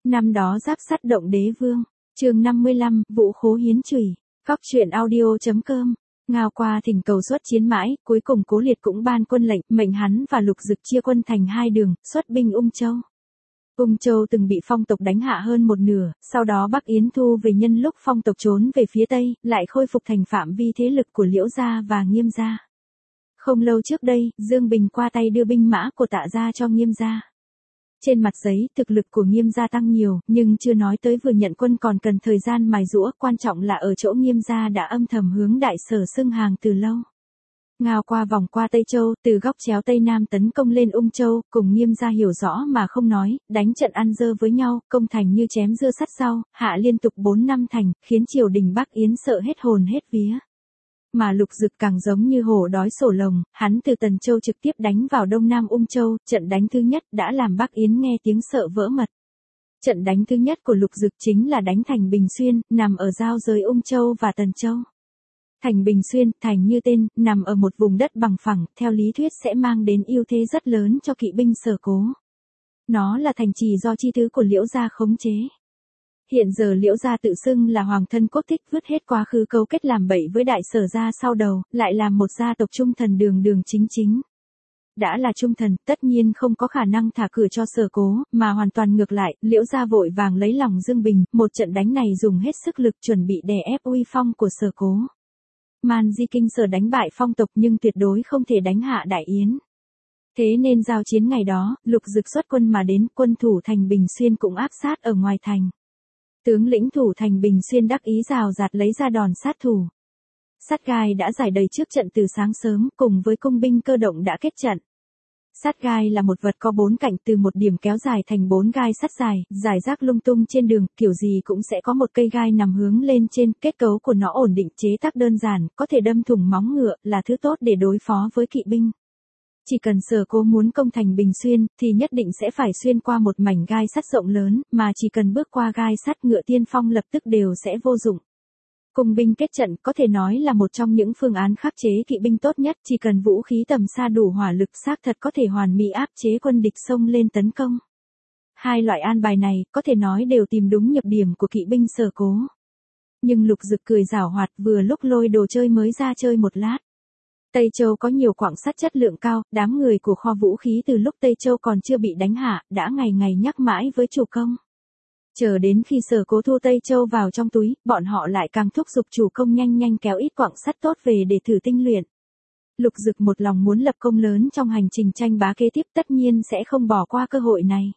Năm đó giáp sắt động đế vương. Chương 55, Vũ Khố Hiến Chùy. Góc truyện audio.com. Ngao qua thỉnh cầu xuất chiến mãi, cuối cùng Cố Liệt cũng ban quân lệnh, mệnh hắn và Lục Dực chia quân thành hai đường, xuất binh Ung Châu. Ung Châu từng bị Phong tộc đánh hạ hơn một nửa, sau đó Bắc Yến thu về nhân lúc Phong tộc trốn về phía Tây, lại khôi phục thành phạm vi thế lực của Liễu gia và Nghiêm gia. Không lâu trước đây, Dương Bình qua tay đưa binh mã của Tạ gia cho Nghiêm gia. Trên mặt giấy, thực lực của Nghiêm gia tăng nhiều, nhưng chưa nói tới vừa nhận quân còn cần thời gian mài giũa, quan trọng là ở chỗ Nghiêm gia đã âm thầm hướng Đại Sở xưng hàng từ lâu. Ngao qua vòng qua Tây Châu, từ góc chéo Tây Nam tấn công lên Ung Châu, cùng Nghiêm gia hiểu rõ mà không nói, đánh trận ăn dơ với nhau, công thành như chém dưa sắt rau, hạ liên tục 4 năm thành, khiến triều đình Bắc Yến sợ hết hồn hết vía. Mà Lục Dực càng giống như hổ đói sổ lồng, hắn từ Tần Châu trực tiếp đánh vào Đông Nam Ung Châu, trận đánh thứ nhất đã làm Bắc Yến nghe tiếng sợ vỡ mật. Trận đánh thứ nhất của Lục Dực chính là đánh thành Bình Xuyên, nằm ở giao giới Ung Châu và Tần Châu. Thành Bình Xuyên, thành như tên, nằm ở một vùng đất bằng phẳng, theo lý thuyết sẽ mang đến ưu thế rất lớn cho kỵ binh Sở Cố. Nó là thành trì do chi thứ của Liễu gia khống chế. Hiện giờ Liễu gia tự xưng là hoàng thân quốc thích, vứt hết quá khứ cấu kết làm bậy với Đại Sở gia sau đầu, lại làm một gia tộc trung thần đường đường chính chính. Đã là trung thần, tất nhiên không có khả năng thả cửa cho Sở Cố, mà hoàn toàn ngược lại, Liễu gia vội vàng lấy lòng Dương Bình, một trận đánh này dùng hết sức lực chuẩn bị đè ép uy phong của Sở Cố. Man Di Kinh Sở đánh bại Phong tộc nhưng tuyệt đối không thể đánh hạ Đại Yến. Thế nên giao chiến ngày đó, Lục Dực xuất quân mà đến, quân thủ thành Bình Xuyên cũng áp sát ở ngoài thành. Tướng lĩnh thủ thành Bình Xuyên đắc ý rào rạt lấy ra đòn sát thủ. Sát gai đã giải đầy trước trận từ sáng sớm, cùng với cung binh cơ động đã kết trận. Sát gai là một vật có 4 cạnh từ một điểm kéo dài thành 4 gai sắt dài, rải rác lung tung trên đường, kiểu gì cũng sẽ có một cây gai nằm hướng lên trên, kết cấu của nó ổn định, chế tác đơn giản, có thể đâm thủng móng ngựa, là thứ tốt để đối phó với kỵ binh. Chỉ cần Sở Cố muốn công thành Bình Xuyên, thì nhất định sẽ phải xuyên qua một mảnh gai sắt rộng lớn, mà chỉ cần bước qua gai sắt, ngựa tiên phong lập tức đều sẽ vô dụng. Cung binh kết trận có thể nói là một trong những phương án khắc chế kỵ binh tốt nhất, chỉ cần vũ khí tầm xa đủ hỏa lực xác thật có thể hoàn mỹ áp chế quân địch xông lên tấn công. Hai loại an bài này, có thể nói đều tìm đúng nhược điểm của kỵ binh Sở Cố. Nhưng Lục Dực cười giảo hoạt, vừa lúc lôi đồ chơi mới ra chơi một lát. Tây Châu có nhiều quặng sắt chất lượng cao, đám người của kho vũ khí từ lúc Tây Châu còn chưa bị đánh hạ, đã ngày ngày nhắc mãi với chủ công. Chờ đến khi Sở Cố thu Tây Châu vào trong túi, bọn họ lại càng thúc giục chủ công nhanh nhanh kéo ít quặng sắt tốt về để thử tinh luyện. Lục Dực một lòng muốn lập công lớn trong hành trình tranh bá kế tiếp, tất nhiên sẽ không bỏ qua cơ hội này.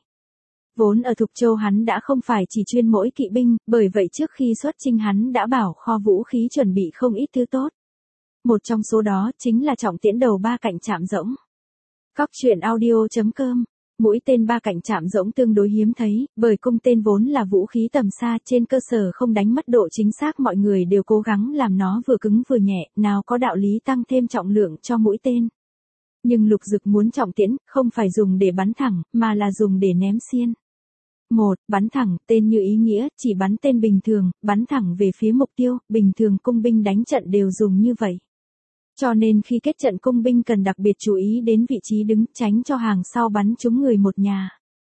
Vốn ở Thục Châu hắn đã không phải chỉ chuyên mỗi kỵ binh, bởi vậy trước khi xuất chinh hắn đã bảo kho vũ khí chuẩn bị không ít thứ tốt. Một trong số đó chính là trọng tiễn đầu 3 cạnh chạm rỗng. Góc truyện audio.com. Mũi tên 3 cạnh chạm rỗng tương đối hiếm thấy, bởi cung tên vốn là vũ khí tầm xa, trên cơ sở không đánh mất độ chính xác, mọi người đều cố gắng làm nó vừa cứng vừa nhẹ, nào có đạo lý tăng thêm trọng lượng cho mũi tên. Nhưng Lục Dực muốn trọng tiễn, không phải dùng để bắn thẳng, mà là dùng để ném xiên. Bắn thẳng, tên như ý nghĩa, chỉ bắn tên bình thường, bắn thẳng về phía mục tiêu, bình thường cung binh đánh trận đều dùng như vậy. Cho nên khi kết trận cung binh cần đặc biệt chú ý đến vị trí đứng, tránh cho hàng sau bắn trúng người một nhà.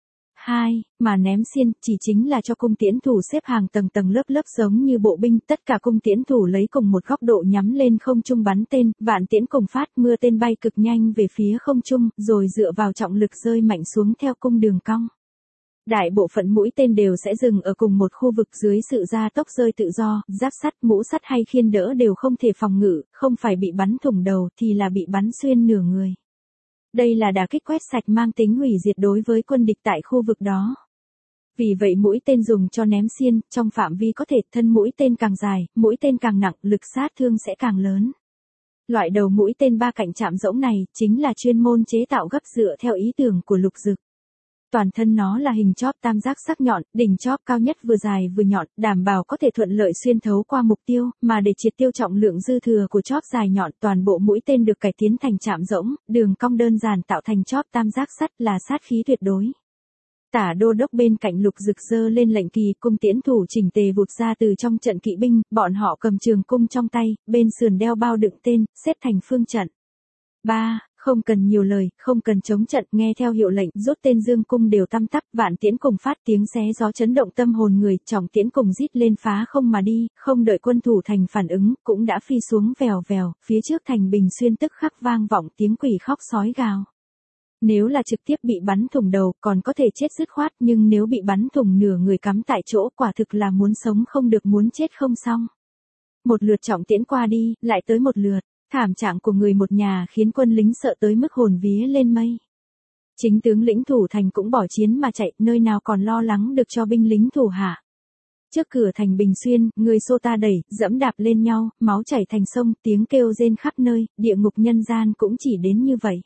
2. Mà ném xiên, chỉ chính là cho cung tiễn thủ xếp hàng tầng tầng lớp lớp giống như bộ binh, tất cả cung tiễn thủ lấy cùng một góc độ nhắm lên không trung bắn tên, vạn tiễn cùng phát, mưa tên bay cực nhanh về phía không trung, rồi dựa vào trọng lực rơi mạnh xuống theo cung đường cong. Đại bộ phận mũi tên đều sẽ dừng ở cùng một khu vực dưới sự gia tốc rơi tự do, giáp sắt, mũ sắt hay khiên đỡ đều không thể phòng ngự, không phải bị bắn thủng đầu thì là bị bắn xuyên nửa người. Đây là đả kích quét sạch mang tính hủy diệt đối với quân địch tại khu vực đó. Vì vậy mũi tên dùng cho ném xiên, trong phạm vi có thể, thân mũi tên càng dài, mũi tên càng nặng, lực sát thương sẽ càng lớn. Loại đầu mũi tên 3 cạnh chạm rỗng này, chính là chuyên môn chế tạo gấp dựa theo ý tưởng của Lục Dực. Toàn thân nó là hình chóp tam giác sắc nhọn, đỉnh chóp cao nhất vừa dài vừa nhọn, đảm bảo có thể thuận lợi xuyên thấu qua mục tiêu, mà để triệt tiêu trọng lượng dư thừa của chóp dài nhọn, toàn bộ mũi tên được cải tiến thành chạm rỗng, đường cong đơn giản tạo thành chóp tam giác sắt, là sát khí tuyệt đối. Tả đô đốc bên cạnh Lục Dực giơ lên lệnh kỳ, cung tiễn thủ chỉnh tề vụt ra từ trong trận kỵ binh, bọn họ cầm trường cung trong tay, bên sườn đeo bao đựng tên, xếp thành phương trận. Không cần nhiều lời, không cần chống trận, nghe theo hiệu lệnh, rút tên dương cung đều tăm tắp, vạn tiễn cùng phát tiếng xé gió chấn động tâm hồn người, trọng tiễn cùng rít lên phá không mà đi, không đợi quân thủ thành phản ứng, cũng đã phi xuống vèo vèo, phía trước thành Bình Xuyên tức khắc vang vọng tiếng quỷ khóc sói gào. Nếu là trực tiếp bị bắn thủng đầu, còn có thể chết dứt khoát, nhưng nếu bị bắn thủng nửa người cắm tại chỗ, quả thực là muốn sống không được muốn chết không xong. Một lượt trọng tiễn qua đi, lại tới một lượt. Thảm trạng của người một nhà khiến quân lính sợ tới mức hồn vía lên mây. Chính tướng lĩnh thủ thành cũng bỏ chiến mà chạy, nơi nào còn lo lắng được cho binh lính thủ hạ. Trước cửa thành Bình Xuyên, người xô ta đẩy, dẫm đạp lên nhau, máu chảy thành sông, tiếng kêu rên khắp nơi, địa ngục nhân gian cũng chỉ đến như vậy.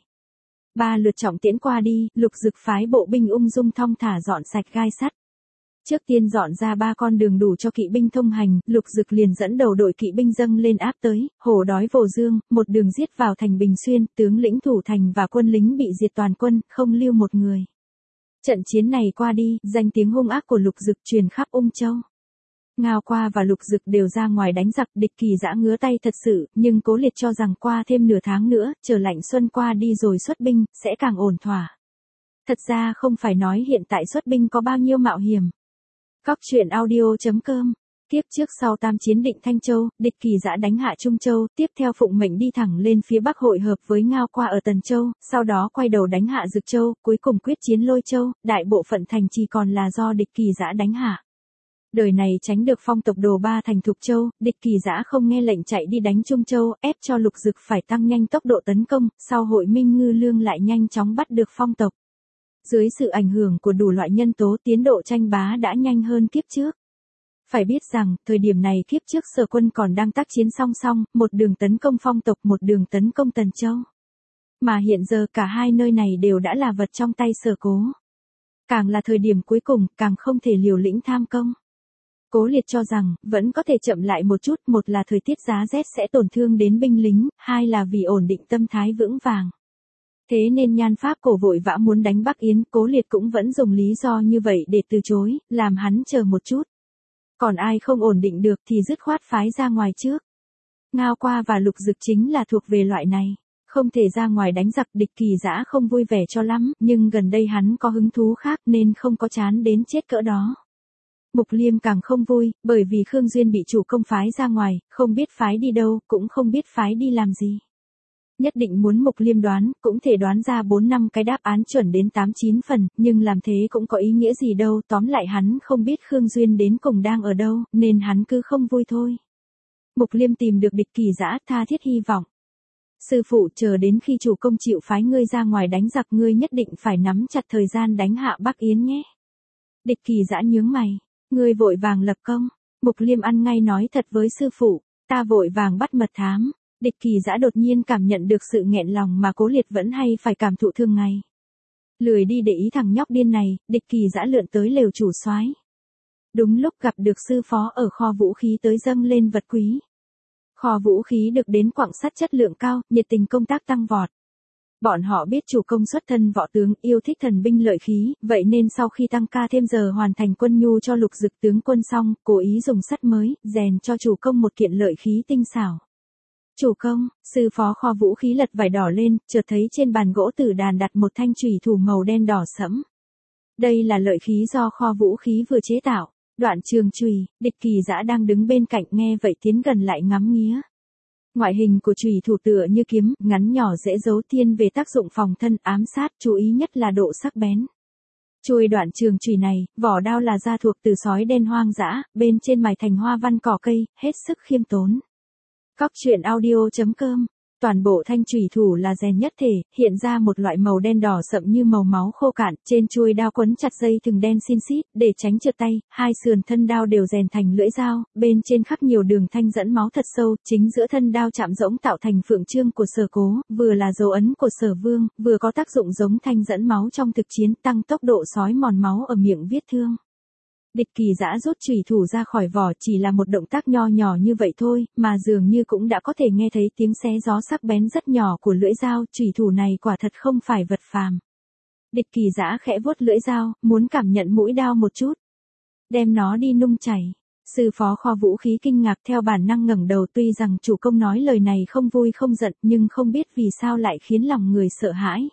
3 lượt trọng tiễn qua đi, Lục Dực phái bộ binh ung dung thong thả dọn sạch gai sắt. Trước tiên dọn ra 3 con đường đủ cho kỵ binh thông hành, Lục Dực liền dẫn đầu đội kỵ binh dâng lên áp tới, hổ đói vồ dương, một đường giết vào thành Bình Xuyên, tướng lĩnh thủ thành và quân lính bị diệt toàn quân, không lưu một người. Trận chiến này qua đi, danh tiếng hung ác của Lục Dực truyền khắp Ung Châu. Ngao Qua và Lục Dực đều ra ngoài đánh giặc, địch Kỳ Dã ngứa tay thật sự, nhưng Cố Liệt cho rằng qua thêm nửa tháng nữa, chờ lạnh xuân qua đi rồi xuất binh, sẽ càng ổn thỏa. Thật ra không phải nói hiện tại xuất binh có bao nhiêu mạo hiểm. Cóc truyện audio.com. Tiếp trước sau tam chiến định Thanh Châu, địch Kỳ Dã đánh hạ Trung Châu, tiếp theo phụng mệnh đi thẳng lên phía Bắc hội hợp với Ngao Qua ở Tần Châu, sau đó quay đầu đánh hạ Dực Châu, cuối cùng quyết chiến Lôi Châu, đại bộ phận thành trì còn là do địch Kỳ Dã đánh hạ. Đời này tránh được phong tộc Đồ Ba thành Thục Châu, địch Kỳ Dã không nghe lệnh chạy đi đánh Trung Châu, ép cho Lục Dực phải tăng nhanh tốc độ tấn công, sau hội Minh Ngư Lương lại nhanh chóng bắt được phong tộc. Dưới sự ảnh hưởng của đủ loại nhân tố, tiến độ tranh bá đã nhanh hơn kiếp trước. Phải biết rằng, thời điểm này kiếp trước Sở Quân còn đang tác chiến song song, một đường tấn công phong tộc, một đường tấn công Tần Châu. Mà hiện giờ cả hai nơi này đều đã là vật trong tay Sở Cố. Càng là thời điểm cuối cùng, càng không thể liều lĩnh tham công. Cố Liệt cho rằng, vẫn có thể chậm lại một chút, một là thời tiết giá rét sẽ tổn thương đến binh lính, hai là vì ổn định tâm thái vững vàng. Thế nên Nhan Pháp Cổ vội vã muốn đánh Bắc Yến, Cố Liệt cũng vẫn dùng lý do như vậy để từ chối, làm hắn chờ một chút. Còn ai không ổn định được thì dứt khoát phái ra ngoài trước. Ngao Qua và Lục Dực chính là thuộc về loại này. Không thể ra ngoài đánh giặc, địch Kỳ Dã không vui vẻ cho lắm, nhưng gần đây hắn có hứng thú khác nên không có chán đến chết cỡ đó. Mục Liêm càng không vui, bởi vì Khương Duyên bị chủ công phái ra ngoài, không biết phái đi đâu, cũng không biết phái đi làm gì. Nhất định muốn Mục Liêm đoán, cũng thể đoán ra 4-5 cái đáp án chuẩn đến 8-9 phần, nhưng làm thế cũng có ý nghĩa gì đâu, tóm lại hắn không biết Khương Duyên đến cùng đang ở đâu, nên hắn cứ không vui thôi. Mục Liêm tìm được địch Kỳ Dã, tha thiết hy vọng. Sư phụ, chờ đến khi chủ công chịu phái ngươi ra ngoài đánh giặc, ngươi nhất định phải nắm chặt thời gian đánh hạ Bắc Yến nhé. Địch Kỳ Dã nhướng mày, ngươi vội vàng lập công. Mục Liêm ăn ngay nói thật với sư phụ, ta vội vàng bắt mật thám. Địch Kỳ Dã đột nhiên cảm nhận được sự nghẹn lòng mà Cố Liệt vẫn hay phải cảm thụ thường ngày. Lười đi để ý thằng nhóc điên này, địch Kỳ Dã lượn tới lều chủ soái. Đúng lúc gặp được sư phó ở kho vũ khí tới dâng lên vật quý. Kho vũ khí được đến quặng sắt chất lượng cao, nhiệt tình công tác tăng vọt. Bọn họ biết chủ công xuất thân võ tướng, yêu thích thần binh lợi khí, vậy nên sau khi tăng ca thêm giờ hoàn thành quân nhu cho Lục Dực tướng quân xong, cố ý dùng sắt mới, rèn cho chủ công một kiện lợi khí tinh xảo. Chủ công, sư phó kho vũ khí lật vải đỏ lên, chợt thấy trên bàn gỗ tử đàn đặt một thanh chùy thủ màu đen đỏ sẫm. Đây là lợi khí do kho vũ khí vừa chế tạo. Đoạn trường chùy, địch Kỳ Dã đang đứng bên cạnh nghe vậy tiến gần lại ngắm nghía. Ngoại hình của chùy thủ tựa như kiếm, ngắn nhỏ dễ giấu, thiên về tác dụng phòng thân ám sát, chú ý nhất là độ sắc bén. Chuôi đoạn trường chùy này, vỏ đao là da thuộc từ sói đen hoang dã, bên trên mài thành hoa văn cỏ cây, hết sức khiêm tốn. Cóc truyện audio.com. Toàn bộ thanh chùy thủ là rèn nhất thể, hiện ra một loại màu đen đỏ sậm như màu máu khô cạn, trên chuôi đao quấn chặt dây thừng đen xin xít, để tránh trượt tay, hai sườn thân đao đều rèn thành lưỡi dao, bên trên khắc nhiều đường thanh dẫn máu thật sâu, chính giữa thân đao chạm rỗng tạo thành phượng chương của Sở Cố, vừa là dấu ấn của Sở Vương, vừa có tác dụng giống thanh dẫn máu trong thực chiến, tăng tốc độ xói mòn máu ở miệng vết thương. Địch Kỳ Dã rút chùy thủ ra khỏi vỏ, chỉ là một động tác nho nhỏ như vậy thôi, mà dường như cũng đã có thể nghe thấy tiếng xé gió sắc bén rất nhỏ của lưỡi dao, chùy thủ này quả thật không phải vật phàm. Địch Kỳ Dã khẽ vuốt lưỡi dao, muốn cảm nhận mũi đao một chút. Đem nó đi nung chảy. Sư phó kho vũ khí kinh ngạc theo bản năng ngẩng đầu, tuy rằng chủ công nói lời này không vui không giận nhưng không biết vì sao lại khiến lòng người sợ hãi.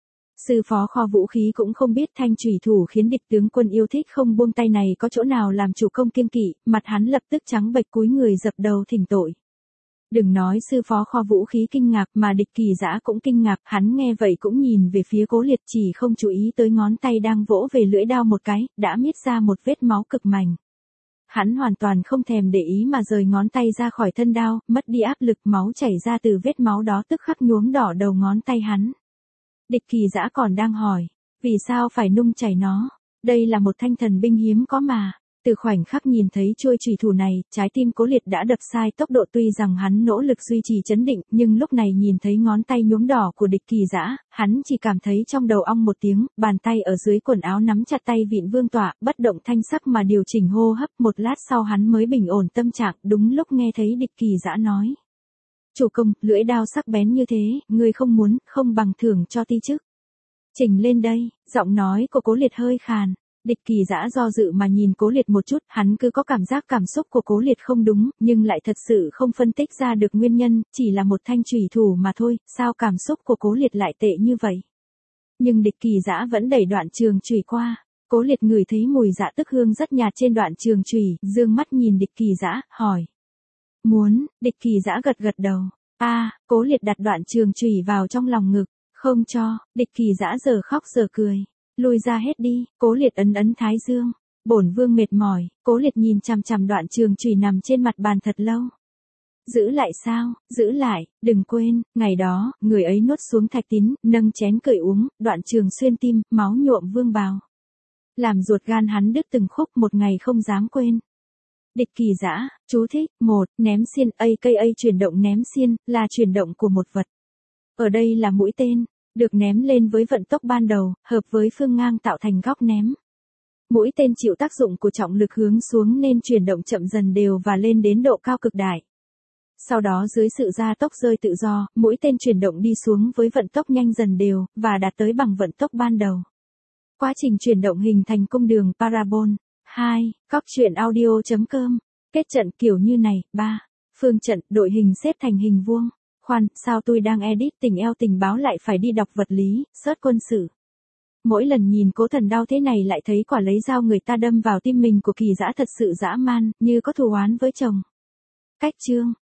Sư phó kho vũ khí cũng không biết thanh chủy thủ khiến địch tướng quân yêu thích không buông tay này có chỗ nào làm chủ công kiêng kỵ, mặt hắn lập tức trắng bệch cúi người dập đầu thỉnh tội. Đừng nói sư phó kho vũ khí kinh ngạc mà địch Kỳ Dã cũng kinh ngạc, hắn nghe vậy cũng nhìn về phía Cố Liệt chỉ không chú ý tới ngón tay đang vỗ về lưỡi đao một cái, đã miết ra một vết máu cực mảnh. Hắn hoàn toàn không thèm để ý mà rời ngón tay ra khỏi thân đao, mất đi áp lực, máu chảy ra từ vết máu đó tức khắc nhuốm đỏ đầu ngón tay hắn. Địch Kỳ Dã còn đang hỏi, vì sao phải nung chảy nó? Đây là một thanh thần binh hiếm có mà. Từ khoảnh khắc nhìn thấy chuôi chủy thủ này, trái tim Cố Liệt đã đập sai tốc độ, tuy rằng hắn nỗ lực duy trì trấn định, nhưng lúc này nhìn thấy ngón tay nhuốm đỏ của địch Kỳ Dã, hắn chỉ cảm thấy trong đầu ong một tiếng, bàn tay ở dưới quần áo nắm chặt tay vịn vương tọa, bất động thanh sắc mà điều chỉnh hô hấp, một lát sau hắn mới bình ổn tâm trạng, đúng lúc nghe thấy địch Kỳ Dã nói. Chủ công, lưỡi đao sắc bén như thế, ngươi không muốn, không bằng thưởng cho ti chức. Trình lên đây, giọng nói của Cố Liệt hơi khàn. Địch Kỳ Dã do dự mà nhìn Cố Liệt một chút, hắn cứ có cảm giác cảm xúc của Cố Liệt không đúng, nhưng lại thật sự không phân tích ra được nguyên nhân, chỉ là một thanh chủy thủ mà thôi, sao cảm xúc của Cố Liệt lại tệ như vậy? Nhưng địch Kỳ Dã vẫn đẩy đoạn trường chủy qua, Cố Liệt ngửi thấy mùi dạ tức hương rất nhạt trên đoạn trường chủy, dương mắt nhìn địch Kỳ Dã, hỏi. Muốn, địch Kỳ Dã gật gật đầu, Cố Liệt đặt đoạn trường chủy vào trong lòng ngực, không cho, địch Kỳ Dã giờ khóc giờ cười. Lùi ra hết đi, Cố Liệt ấn ấn thái dương. Bổn vương mệt mỏi, Cố Liệt nhìn chằm chằm đoạn trường chủy nằm trên mặt bàn thật lâu. Giữ lại sao, giữ lại, đừng quên, ngày đó, người ấy nuốt xuống thạch tín, nâng chén cởi uống, đoạn trường xuyên tim, máu nhuộm vương bào. Làm ruột gan hắn đứt từng khúc, một ngày không dám quên. Địch Kỳ Dã, chú thích, 1, ném xiên, aka chuyển động ném xiên, là chuyển động của một vật. Ở đây là mũi tên. Được ném lên với vận tốc ban đầu, hợp với phương ngang tạo thành góc ném. Mũi tên chịu tác dụng của trọng lực hướng xuống nên chuyển động chậm dần đều và lên đến độ cao cực đại. Sau đó dưới sự gia tốc rơi tự do, mũi tên chuyển động đi xuống với vận tốc nhanh dần đều, và đạt tới bằng vận tốc ban đầu. Quá trình chuyển động hình thành cung đường parabol. 2. Cóc.audio.com. Kết trận kiểu như này. 3. Phương trận, đội hình xếp thành hình vuông. Khoan, sao tôi đang edit tình eo tình báo lại phải đi đọc vật lý, search quân sự. Mỗi lần nhìn Cố Thần đau thế này lại thấy quả lấy dao người ta đâm vào tim mình của Kỳ Dã thật sự dã man, như có thù oán với chồng. Cách chương